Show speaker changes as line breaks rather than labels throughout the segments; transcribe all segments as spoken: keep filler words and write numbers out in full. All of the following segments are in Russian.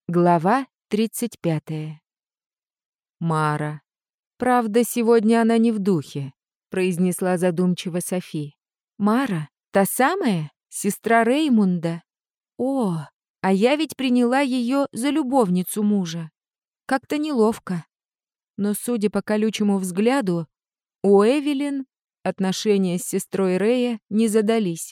Глава тридцать пятая. «Мара. Правда, сегодня она не в духе», — произнесла задумчиво Софи. «Мара? Та самая? Сестра Реймунда? О, а я ведь приняла ее за любовницу мужа. Как-то неловко. Но, судя по колючему взгляду, у Эвелин отношения с сестрой Рея не задались».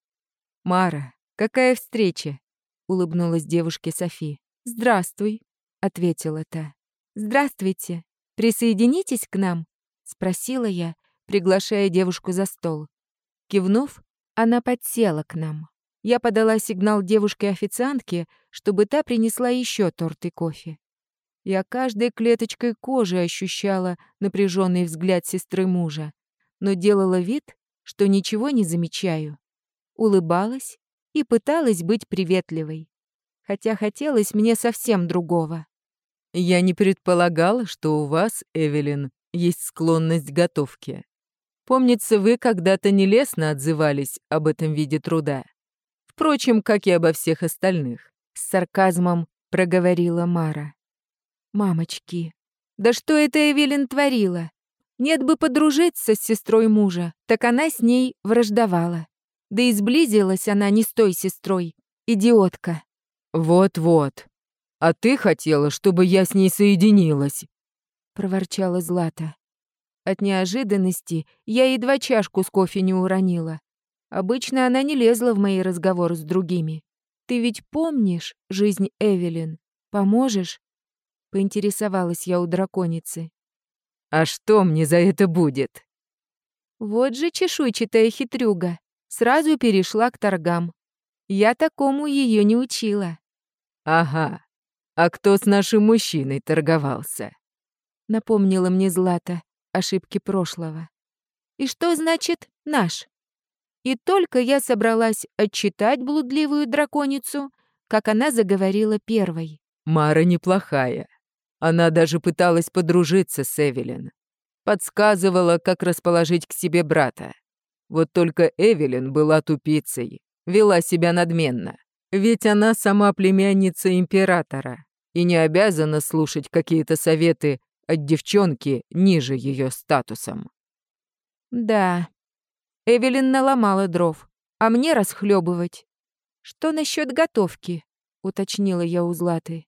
«Мара, какая встреча?» — улыбнулась девушке Софи. «Здравствуй», — ответила та. «Здравствуйте. Присоединитесь к нам?» — спросила я, приглашая девушку за стол. Кивнув, она подсела к нам. Я подала сигнал девушке-официантке, чтобы та принесла еще торт и кофе. Я каждой клеточкой кожи ощущала напряженный взгляд сестры мужа, но делала вид, что ничего не замечаю. Улыбалась и пыталась быть приветливой. Хотя хотелось мне совсем другого.
«Я не предполагала, что у вас, Эвелин, есть склонность к готовке. Помнится, вы когда-то нелестно отзывались об этом виде труда. Впрочем, как и обо всех остальных», —
с сарказмом проговорила Мара. «Мамочки, да что это Эвелин творила? Нет бы подружиться с сестрой мужа, так она с ней враждовала. Да и сблизилась она не с той сестрой. Идиотка».
«Вот-вот. А ты хотела, чтобы я с ней соединилась»,
— проворчала Злата. От неожиданности я едва чашку с кофе не уронила. Обычно она не лезла в мои разговоры с другими. «Ты ведь помнишь жизнь Эвелин? Поможешь?» — поинтересовалась я у драконицы.
«А что мне за это будет?»
Вот же чешуйчатая хитрюга. Сразу перешла к торгам. Я такому ее не учила.
«Ага. А кто с нашим мужчиной торговался?»
— напомнила мне Злата ошибки прошлого. «И что значит «наш»?» И только я собралась отчитать блудливую драконицу, как она заговорила первой.
«Мара неплохая. Она даже пыталась подружиться с Эвелин. Подсказывала, как расположить к себе брата. Вот только Эвелин была тупицей, вела себя надменно. Ведь она сама племянница императора и не обязана слушать какие-то советы от девчонки ниже ее статусом».
Да, Эвелин наломала дров, а мне расхлебывать. «Что насчет готовки?» — уточнила я у Златы.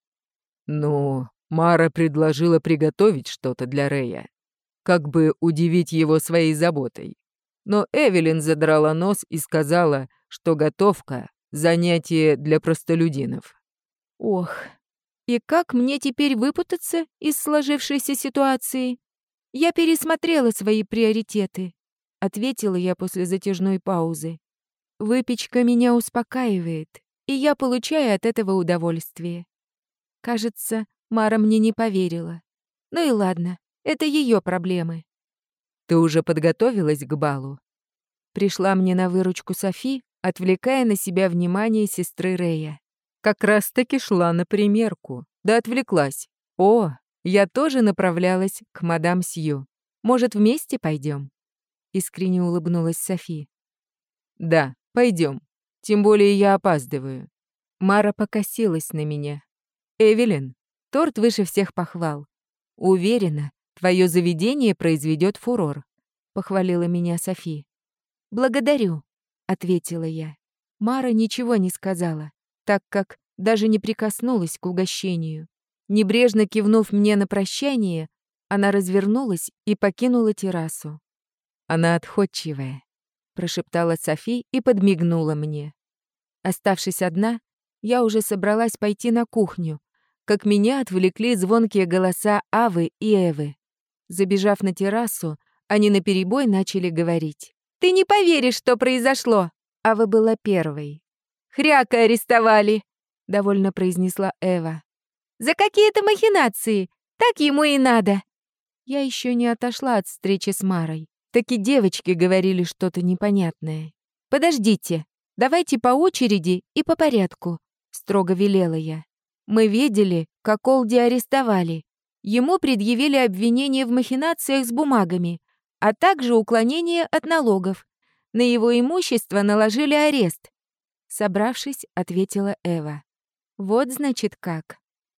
«Ну, Мара предложила приготовить что-то для Рея, как бы удивить его своей заботой. Но Эвелин задрала нос и сказала, что готовка — занятие для простолюдинов».
Ох, и как мне теперь выпутаться из сложившейся ситуации? Я пересмотрела свои приоритеты, ответила я после затяжной паузы. Выпечка меня успокаивает, и я получаю от этого удовольствие. Кажется, Мара мне не поверила. Ну и ладно, это ее проблемы.
«Ты уже подготовилась к балу?»
Пришла мне на выручку Софи, отвлекая на себя внимание сестры Рея.
«Как раз-таки шла на примерку, да отвлеклась. О, я тоже направлялась к мадам Сью. Может, вместе пойдем?» Искренне улыбнулась Софи. «Да, пойдем. Тем более я опаздываю». Мара покосилась на меня. «Эвелин, торт выше всех похвал. Уверена, твое заведение произведет фурор», — похвалила меня Софи. «Благодарю», — ответила я. Мара ничего не сказала, так как даже не прикоснулась к угощению. Небрежно кивнув мне на прощание, она развернулась и покинула террасу. «Она отходчивая», — прошептала Софи и подмигнула мне. Оставшись одна, я уже собралась пойти на кухню, как меня отвлекли звонкие голоса Авы и Эвы. Забежав на террасу, они наперебой начали говорить. «Ты не поверишь, что произошло!» Ава была первой. «Хряка арестовали!» — довольно произнесла Эва. «За какие-то махинации! Так ему и надо!» Я еще не отошла от встречи с Марой. Так и девочки говорили что-то непонятное. «Подождите, давайте по очереди и по порядку», — строго велела я. «Мы видели, как Олди арестовали. Ему предъявили обвинение в махинациях с бумагами, а также уклонение от налогов. На его имущество наложили арест». Собравшись, ответила Эва. «Вот значит как.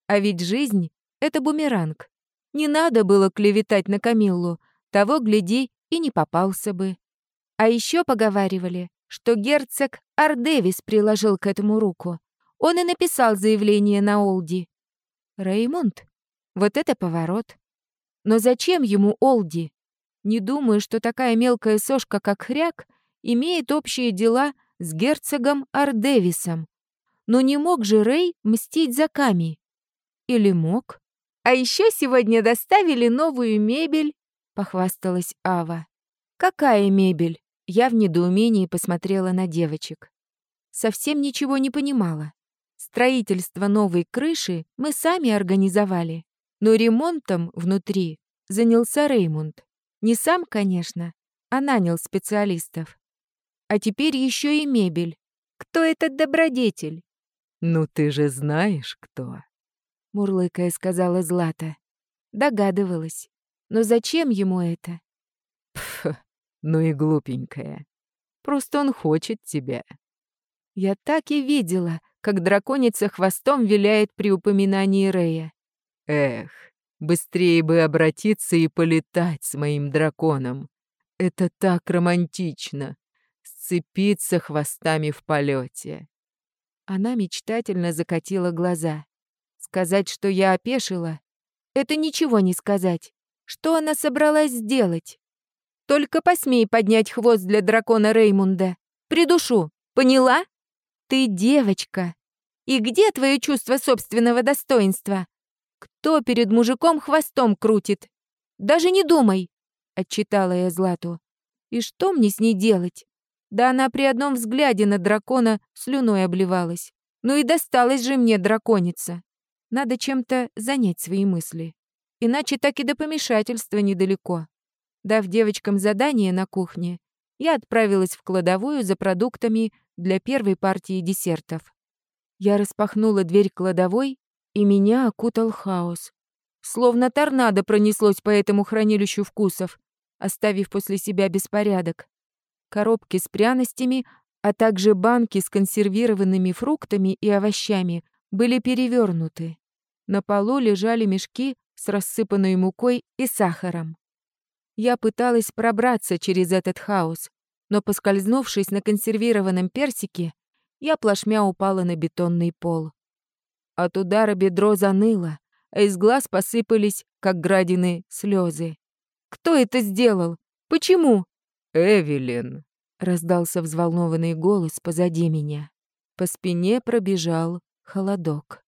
А ведь жизнь — это бумеранг. Не надо было клеветать на Камиллу, того, гляди, и не попался бы. А еще поговаривали, что герцог Ардевис приложил к этому руку. Он и написал заявление на Олди. Реймонд? Вот это поворот. Но зачем ему Олди? Не думаю, что такая мелкая сошка, как Хряк, имеет общие дела с герцогом Ардевисом. Но не мог же Рей мстить за Ками. Или мог? А еще сегодня доставили новую мебель, похвасталась Ава. Какая мебель? Я в недоумении посмотрела на девочек. Совсем ничего не понимала. Строительство новой крыши мы сами организовали, но ремонтом внутри занялся Реймунд. Не сам, конечно, а нанял специалистов. А теперь еще и мебель. Кто этот добродетель?
«Ну ты же знаешь, кто»,
— мурлыкая сказала Злата. Догадывалась. Но зачем ему это?
«Пф, ну и глупенькая. Просто он хочет тебя».
Я так и видела, как драконица хвостом виляет при упоминании Рея.
Эх, быстрее бы обратиться и полетать с моим драконом. Это так романтично. Сцепиться хвостами в полете.
Она мечтательно закатила глаза. Сказать, что я опешила, это ничего не сказать. Что она собралась сделать? Только посмей поднять хвост для дракона Реймунда. Придушу, поняла? Ты девочка. И где твое чувство собственного достоинства? Кто перед мужиком хвостом крутит? Даже не думай, отчитала я Злату. И что мне с ней делать? Да она при одном взгляде на дракона слюной обливалась. Ну и досталась же мне драконица. Надо чем-то занять свои мысли. Иначе так и до помешательства недалеко. Дав девочкам задание на кухне, я отправилась в кладовую за продуктами для первой партии десертов. Я распахнула дверь кладовой, и меня окутал хаос. Словно торнадо пронеслось по этому хранилищу вкусов, оставив после себя беспорядок. Коробки с пряностями, а также банки с консервированными фруктами и овощами были перевернуты. На полу лежали мешки с рассыпанной мукой и сахаром. Я пыталась пробраться через этот хаос, но, поскользнувшись на консервированном персике, я плашмя упала на бетонный пол. От удара бедро заныло, а из глаз посыпались, как градины, слезы. Кто это сделал? Почему?
«Эвелин»,
— раздался взволнованный голос позади меня. По спине пробежал холодок.